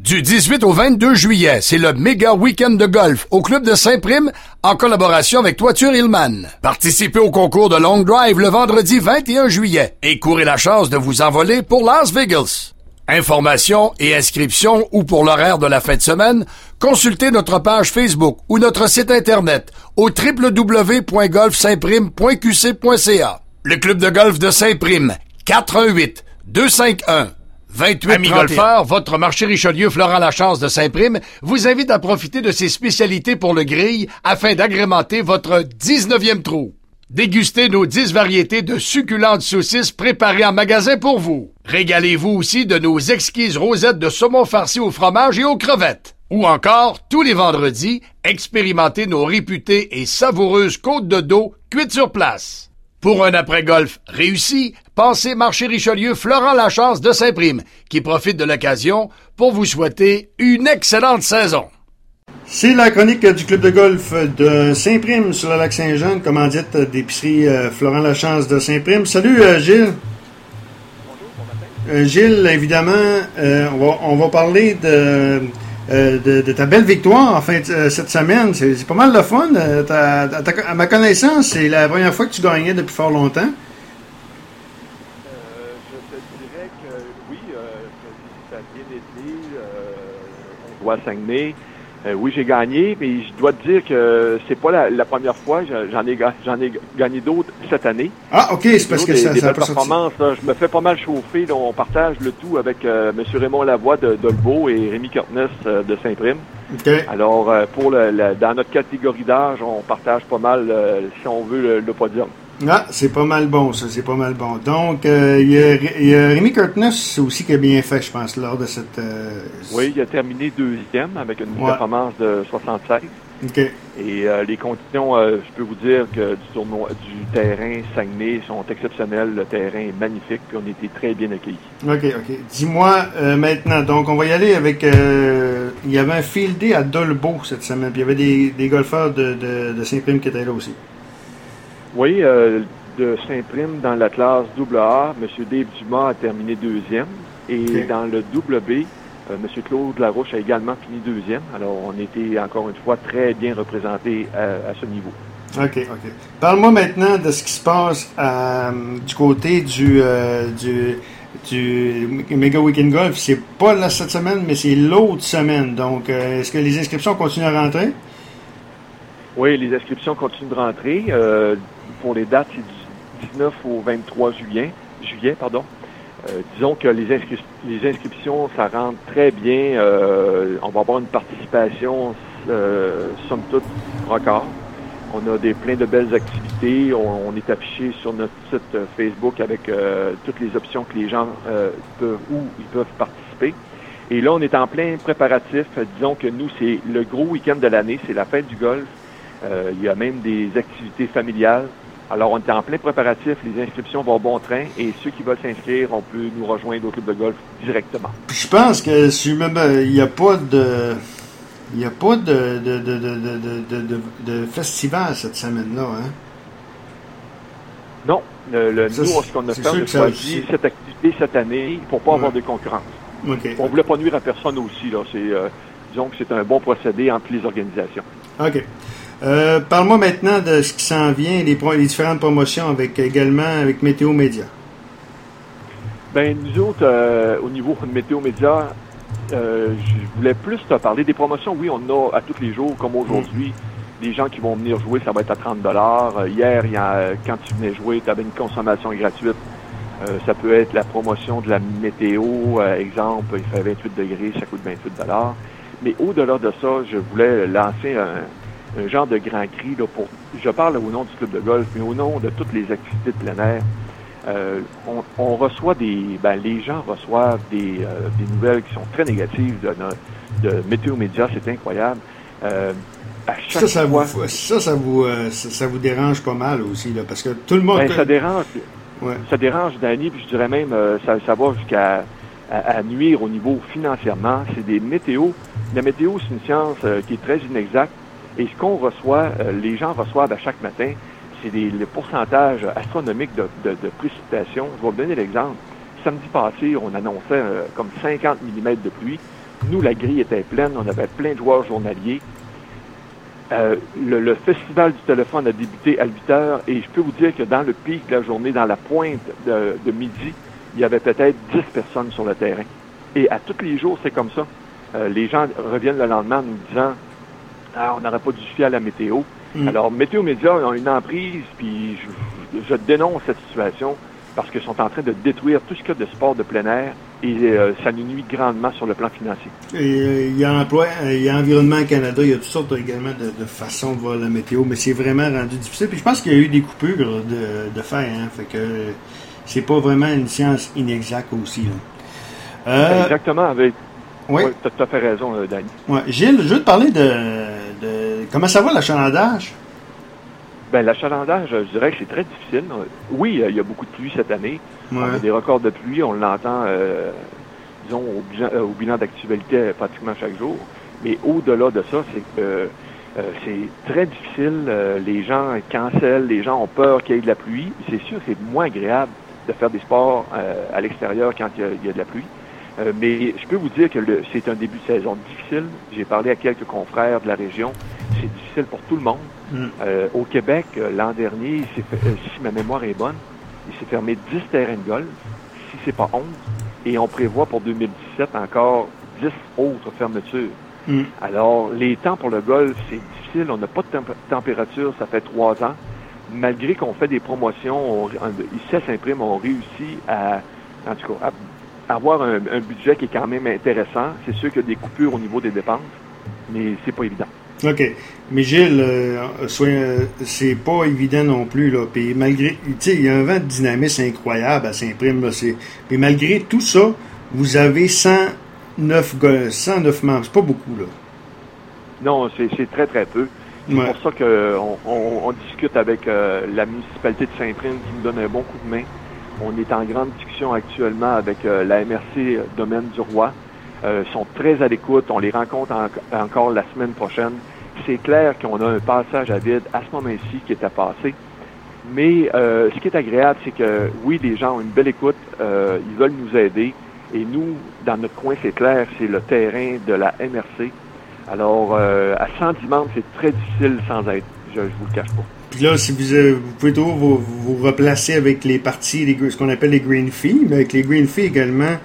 Du 18 au 22 juillet, c'est le méga week-end de golf au Club de Saint-Prime en collaboration avec Toiture Hillman. Participez au concours de Long Drive le vendredi 21 juillet et courez la chance de vous envoler pour Las Vegas. Informations et inscriptions ou pour l'horaire de la fin de semaine, consultez notre page Facebook ou notre site internet au www.golfsaintprime.qc.ca. Le Club de golf de Saint-Prime, 418-251 28 Amis golfeurs, votre marché Richelieu Florent Lachance de Saint-Prime vous invite à profiter de ses spécialités pour le grill afin d'agrémenter votre 19e trou. Dégustez nos 10 variétés de succulentes saucisses préparées en magasin pour vous. Régalez-vous aussi de nos exquises rosettes de saumon farci au fromage et aux crevettes. Ou encore, tous les vendredis, expérimentez nos réputées et savoureuses côtes de dos cuites sur place. Pour un après-golf réussi, pensez Marché Richelieu Florent Lachance de Saint-Prime, qui profite de l'occasion pour vous souhaiter une excellente saison. C'est la chronique du club de golf de Saint-Prime sur le lac Saint-Jean, commandite d'épicerie Florent Lachance de Saint-Prime. Salut Gilles. Bonjour, bon matin. Gilles, évidemment, on va parler de ta belle victoire en fin de cette semaine. C'est pas mal de fun. À ma connaissance, c'est la première fois que tu gagnais depuis fort longtemps. Je te dirais que oui, ça a bien été. On doit Saguenay. Oui, j'ai gagné, mais je dois te dire que c'est pas la première fois. J'en ai gagné d'autres cette année. Ah, OK, c'est parce que ça a pas performance. Là, je me fais pas mal chauffer. Là, on partage le tout avec M. Raymond Lavoie de Dolbeau et Rémi Curtness de Saint-Prime. Okay. Alors, dans notre catégorie d'âge, on partage pas mal, si on veut, le podium. Ah, c'est pas mal bon, ça, c'est pas mal bon. Donc, il y a Rémi Curtness aussi qui a bien fait, je pense, lors de cette... Oui, il a terminé deuxième avec une performance de 76. OK. Et les conditions, je peux vous dire que du terrain Saguenay sont exceptionnelles. Le terrain est magnifique, puis on a été très bien accueillis. OK. Dis-moi maintenant, donc on va y aller avec... il y avait un field day à Dolbeau cette semaine, puis il y avait des golfeurs de Saint-Prime qui étaient là aussi. Oui, de Saint-Prime dans la classe AA, M. Dave Dumas a terminé deuxième. Et dans le double B, M. Claude Larouche a également fini deuxième. Alors, on était encore une fois très bien représentés à ce niveau. OK. Parle-moi maintenant de ce qui se passe du côté du Mega Weekend Golf. C'est pas là cette semaine, mais c'est l'autre semaine. Donc, est-ce que les inscriptions continuent à rentrer? Oui, les inscriptions continuent de rentrer. Pour les dates, c'est du 19 au 23 juillet. Disons que les inscriptions, ça rentre très bien. On va avoir une participation, somme toute, record. On a plein de belles activités. On est affiché sur notre site Facebook avec toutes les options que les gens peuvent participer. Et là, on est en plein préparatif. Disons que nous, c'est le gros week-end de l'année. C'est la fête du golf. Il y a même des activités familiales. Alors, on est en plein préparatif, les inscriptions vont bon train et ceux qui veulent s'inscrire, on peut nous rejoindre au club de golf directement. Je pense que il n'y a pas de festival cette semaine-là, hein? Non. Nous, ce qu'on a fait, on a choisi cette activité cette année pour pas avoir de concurrence. Okay. On voulait pas nuire à personne aussi, là. Disons que c'est un bon procédé entre les organisations. OK. Parle-moi maintenant de ce qui s'en vient, les différentes promotions également avec Météo Média. Ben nous autres, au niveau de Météo Média, je voulais plus te parler des promotions. Oui, on en a à tous les jours, comme aujourd'hui. Les gens qui vont venir jouer, ça va être à 30 $. Hier, quand tu venais jouer, tu avais une consommation gratuite. Ça peut être la promotion de la météo. Exemple, il fait 28 degrés, ça coûte 28 $. Mais au-delà de ça, je voulais lancer un genre de grand cri là, je parle au nom du club de golf, mais au nom de toutes les activités de plein air. On reçoit les gens reçoivent des nouvelles qui sont très négatives de Météo Média, c'est incroyable. À chaque fois, ça vous dérange pas mal aussi, là, parce que tout le monde... ça dérange. Ouais. Ça dérange, Danny, puis je dirais même, ça va jusqu'à nuire au niveau financièrement. C'est des météos. La météo, c'est une science qui est très inexacte. Et ce qu'on reçoit, les gens reçoivent à chaque matin, c'est le pourcentage astronomique de précipitations. Je vais vous donner l'exemple. Samedi passé, on annonçait comme 50 mm de pluie. Nous, la grille était pleine, on avait plein de joueurs journaliers. Le festival du téléphone a débuté à 8 heures et je peux vous dire que dans le pic de la journée, dans la pointe de midi, il y avait peut-être 10 personnes sur le terrain. Et à tous les jours, c'est comme ça. Les gens reviennent le lendemain en nous disant « Ah, on n'aurait pas dû se fier à la météo. » Alors, Météo Média ont une emprise, puis je dénonce cette situation parce qu'ils sont en train de détruire tout ce qu'il y a de sport de plein air et ça nous nuit grandement sur le plan financier. Et il y a Emploi, il y a Environnement Canada, il y a toutes sortes également de façons de voir la météo, mais c'est vraiment rendu difficile. Puis je pense qu'il y a eu des coupures de fer, hein, fait que c'est pas vraiment une science inexacte aussi. Là. Exactement, avec... Oui, ouais, tu as fait raison, Danny. Ouais. Gilles, je veux te parler de comment ça va l'achalandage? Ben, l'achalandage, je dirais que c'est très difficile. Oui, il y a beaucoup de pluie cette année. Ouais. On a des records de pluie, on l'entend, disons, au bilan d'actualité pratiquement chaque jour. Mais au-delà de ça, c'est que c'est très difficile. Les gens cancellent, les gens ont peur qu'il y ait de la pluie. C'est sûr que c'est moins agréable de faire des sports à l'extérieur quand il y a de la pluie. Mais je peux vous dire que c'est un début de saison difficile. J'ai parlé à quelques confrères de la région. C'est difficile pour tout le monde. Au Québec, l'an dernier, si ma mémoire est bonne, il s'est fermé 10 terrains de golf, si c'est pas 11, et on prévoit pour 2017 encore 10 autres fermetures. Alors, les temps pour le golf, c'est difficile. On n'a pas de température, ça fait 3 ans. Malgré qu'on fait des promotions, ici à Saint-Prime, on réussit à avoir un budget qui est quand même intéressant. C'est sûr qu'il y a des coupures au niveau des dépenses, mais c'est pas évident. OK. Mais Gilles, c'est pas évident non plus, là. Puis malgré, tu sais, il y a un vent de dynamisme incroyable à Saint-Prime, là. Puis malgré tout ça, vous avez 109 membres. C'est pas beaucoup, là. Non, c'est très, très peu. C'est pour ça qu'on discute avec la municipalité de Saint-Prime qui nous donne un bon coup de main. On est en grande discussion actuellement avec la MRC Domaine du Roi. Ils sont très à l'écoute. On les rencontre encore la semaine prochaine. C'est clair qu'on a un passage à vide à ce moment-ci qui est à passer. Mais ce qui est agréable, c'est que oui, les gens ont une belle écoute. Ils veulent nous aider. Et nous, dans notre coin, c'est clair, c'est le terrain de la MRC. Alors, à 110 membres, c'est très difficile sans aide. Je vous le cache pas. Puis là, si vous pouvez toujours vous replacer avec les parties, ce qu'on appelle les green fees, mais avec les green fees également,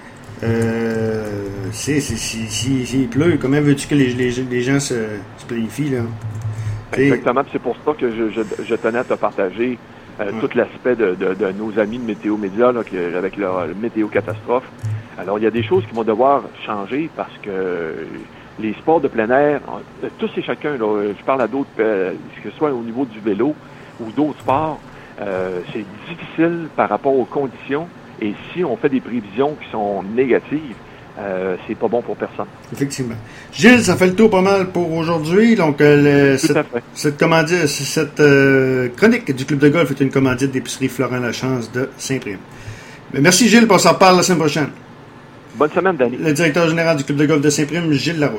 s'il pleut, comment veux-tu que les gens se planifient, là? Exactement, c'est pour ça que je tenais à te partager tout l'aspect de nos amis de Météo Média, là, avec leur météo catastrophe. Alors, il y a des choses qui vont devoir changer parce que les sports de plein air, tous et chacun, là, je parle à d'autres, que ce soit au niveau du vélo ou d'autres sports, c'est difficile par rapport aux conditions. Et si on fait des prévisions qui sont négatives, c'est pas bon pour personne. Effectivement. Gilles, ça fait le tour pas mal pour aujourd'hui. Donc, cette chronique du Club de golf est une commandite d'épicerie Florent Lachance de Saint-Prime. Merci Gilles, on s'en reparle la semaine prochaine. Bonne semaine, Danny. Le directeur général du Club de golf de Saint-Prime, Gilles Larouche.